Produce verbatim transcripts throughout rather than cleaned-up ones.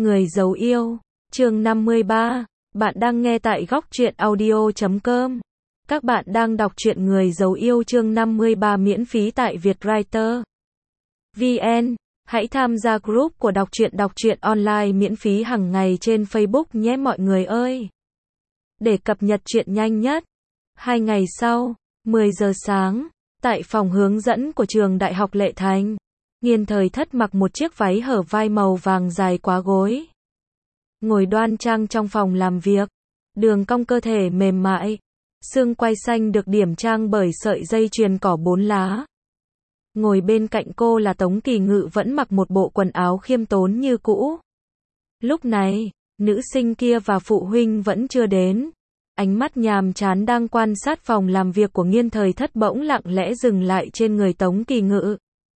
Người giấu yêu, chương năm mươi ba. Bạn đang nghe tại góc truyện audio chấm com. Các bạn đang đọc truyện Người giấu yêu chương năm mươi ba miễn phí tại Vietwriter vê en. Hãy tham gia group của đọc truyện đọc truyện online miễn phí hàng ngày trên Facebook nhé mọi người ơi. Để cập nhật truyện nhanh nhất. Hai ngày sau, mười giờ sáng, tại phòng hướng dẫn của trường Đại học Lệ Thành, Nghiên Thời Thất mặc một chiếc váy hở vai màu vàng dài quá gối. Ngồi đoan trang trong phòng làm việc, đường cong cơ thể mềm mại, xương quai xanh được điểm trang bởi sợi dây chuyền cỏ bốn lá. Ngồi bên cạnh cô là Tống Kỳ Ngự vẫn mặc một bộ quần áo khiêm tốn như cũ. Lúc này, nữ sinh kia và phụ huynh vẫn chưa đến. Ánh mắt nhàm chán đang quan sát phòng làm việc của Nghiên Thời Thất bỗng lặng lẽ dừng lại trên người Tống Kỳ Ngự.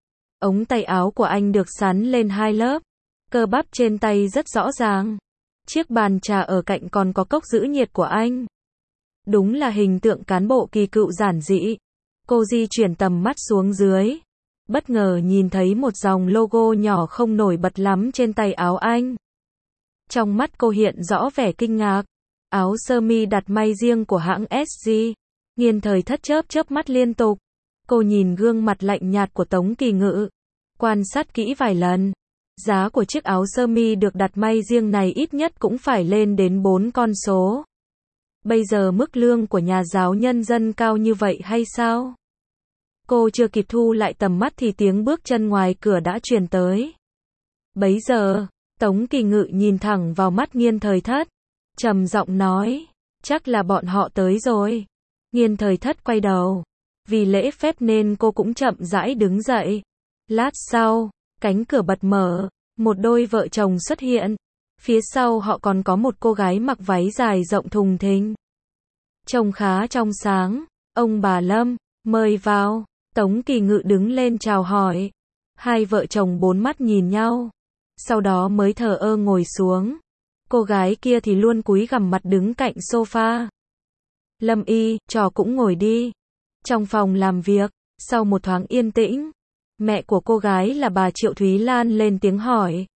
Ống tay áo của anh được xắn lên hai lớp, cơ bắp trên tay rất rõ ràng. Chiếc bàn trà ở cạnh còn có cốc giữ nhiệt của anh. Đúng là hình tượng cán bộ kỳ cựu giản dị. Cô di chuyển tầm mắt xuống dưới, bất ngờ nhìn thấy một dòng logo nhỏ không nổi bật lắm trên tay áo anh. Trong mắt cô hiện rõ vẻ kinh ngạc. Áo sơ mi đặt may riêng của hãng ét giê. Nghiên Thời Thất chớp chớp mắt liên tục. Cô nhìn gương mặt lạnh nhạt của Tống Kỳ Ngự, quan sát kỹ vài lần. Giá của chiếc áo sơ mi được đặt may riêng này ít nhất cũng phải lên đến bốn con số. Bây giờ mức lương của nhà giáo nhân dân cao như vậy hay sao? Cô chưa kịp thu lại tầm mắt thì tiếng bước chân ngoài cửa đã truyền tới. Bấy giờ, Tống Kỳ Ngự nhìn thẳng vào mắt Nghiên Thời Thất, trầm giọng nói, chắc là bọn họ tới rồi. Nghiên Thời Thất quay đầu. Vì lễ phép nên cô cũng chậm rãi đứng dậy. Lát sau, cánh cửa bật mở, một đôi vợ chồng xuất hiện. Phía sau họ còn có một cô gái mặc váy dài rộng thùng thình. Trông khá trong sáng. Ông bà Lâm, mời vào. Tống Kỳ Ngự đứng lên chào hỏi. Hai vợ chồng bốn mắt nhìn nhau, sau đó mới thờ ơ ngồi xuống. Cô gái kia thì luôn cúi gằm mặt đứng cạnh sofa. Lâm Y, trò cũng ngồi đi. Trong phòng làm việc, sau một thoáng yên tĩnh, mẹ của cô gái là bà Triệu Thúy Lan lên tiếng hỏi.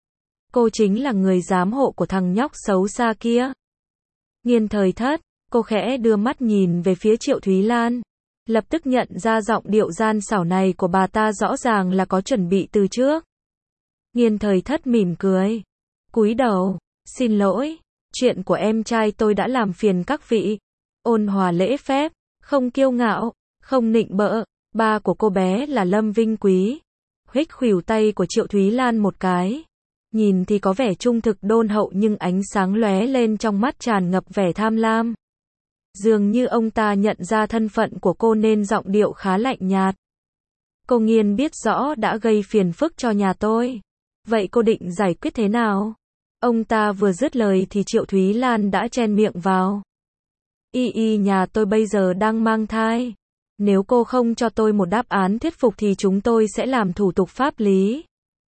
Cô chính là người giám hộ của thằng nhóc xấu xa kia. Nghiên Thời Thất, cô khẽ đưa mắt nhìn về phía Triệu Thúy Lan, lập tức nhận ra giọng điệu gian xảo này của bà ta rõ ràng là có chuẩn bị từ trước. Nghiên Thời Thất mỉm cười, cúi đầu, xin lỗi, chuyện của em trai tôi đã làm phiền các vị. Ôn hòa lễ phép, không kiêu ngạo, không nịnh bợ. Ba của cô bé là Lâm Vinh Quý. Huých khuỷu tay của Triệu Thúy Lan một cái. Nhìn thì có vẻ trung thực đôn hậu nhưng ánh sáng lóe lên trong mắt tràn ngập vẻ tham lam. Dường như ông ta nhận ra thân phận của cô nên giọng điệu khá lạnh nhạt. Cô Nghiên biết rõ đã gây phiền phức cho nhà tôi. Vậy cô định giải quyết thế nào? Ông ta vừa dứt lời thì Triệu Thúy Lan đã chen miệng vào. Y y nhà tôi bây giờ đang mang thai. Nếu cô không cho tôi một đáp án thuyết phục thì chúng tôi sẽ làm thủ tục pháp lý.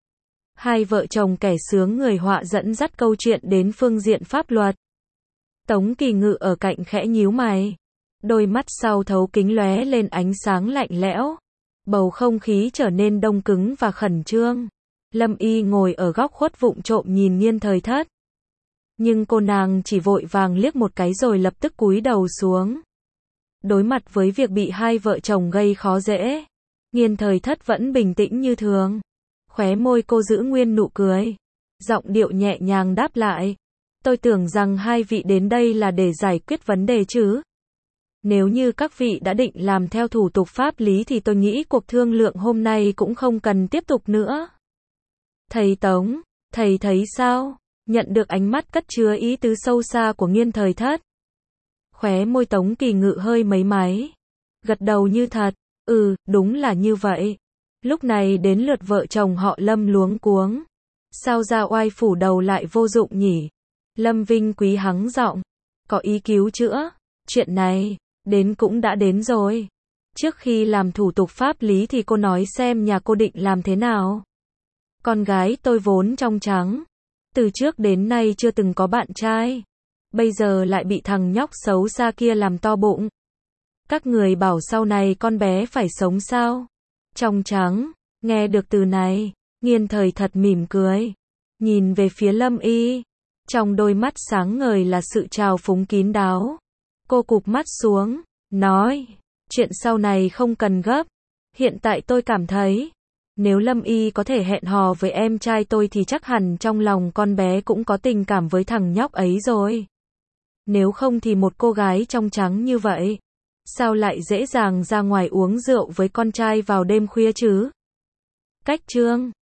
Hai vợ chồng kẻ sướng người họa dẫn dắt câu chuyện đến phương diện pháp luật. Tống Kỳ Ngự ở cạnh khẽ nhíu mày. Đôi mắt sau thấu kính lóe lên ánh sáng lạnh lẽo. Bầu không khí trở nên đông cứng và khẩn trương. Lâm Y ngồi ở góc khuất vụng trộm nhìn Nghiên Thời Thất. Nhưng cô nàng chỉ vội vàng liếc một cái rồi lập tức cúi đầu xuống. Đối mặt với việc bị hai vợ chồng gây khó dễ, Nghiên Thời Thất vẫn bình tĩnh như thường. Khóe môi cô giữ nguyên nụ cười. Giọng điệu nhẹ nhàng đáp lại. Tôi tưởng rằng hai vị đến đây là để giải quyết vấn đề chứ. Nếu như các vị đã định làm theo thủ tục pháp lý thì tôi nghĩ cuộc thương lượng hôm nay cũng không cần tiếp tục nữa. Thầy Tống, thầy thấy sao? Nhận được ánh mắt cất chứa ý tứ sâu xa của Nghiên Thời Thất. Khóe môi Tống Kỳ Ngự hơi mấy máy. Gật đầu như thật. Ừ, đúng là như vậy. Lúc này đến lượt vợ chồng họ Lâm luống cuống. Sao ra oai phủ đầu lại vô dụng nhỉ? Lâm Vinh Quý hắng giọng. Có ý cứu chữa. Chuyện này, đến cũng đã đến rồi. Trước khi làm thủ tục pháp lý thì cô nói xem nhà cô định làm thế nào. Con gái tôi vốn trong trắng. Từ trước đến nay chưa từng có bạn trai. Bây giờ lại bị thằng nhóc xấu xa kia làm to bụng. Các người bảo sau này con bé phải sống sao? Trong trắng, nghe được từ này, Nghiên Thời Thất mỉm cười. nhìn về phía Lâm Y. Trong đôi mắt sáng ngời là sự trào phúng kín đáo. Cô cụp mắt xuống, nói, chuyện sau này không cần gấp. Hiện tại tôi cảm thấy, nếu Lâm Y có thể hẹn hò với em trai tôi thì chắc hẳn trong lòng con bé cũng có tình cảm với thằng nhóc ấy rồi. Nếu không thì một cô gái trong trắng như vậy, sao lại dễ dàng ra ngoài uống rượu với con trai vào đêm khuya chứ? Cách chương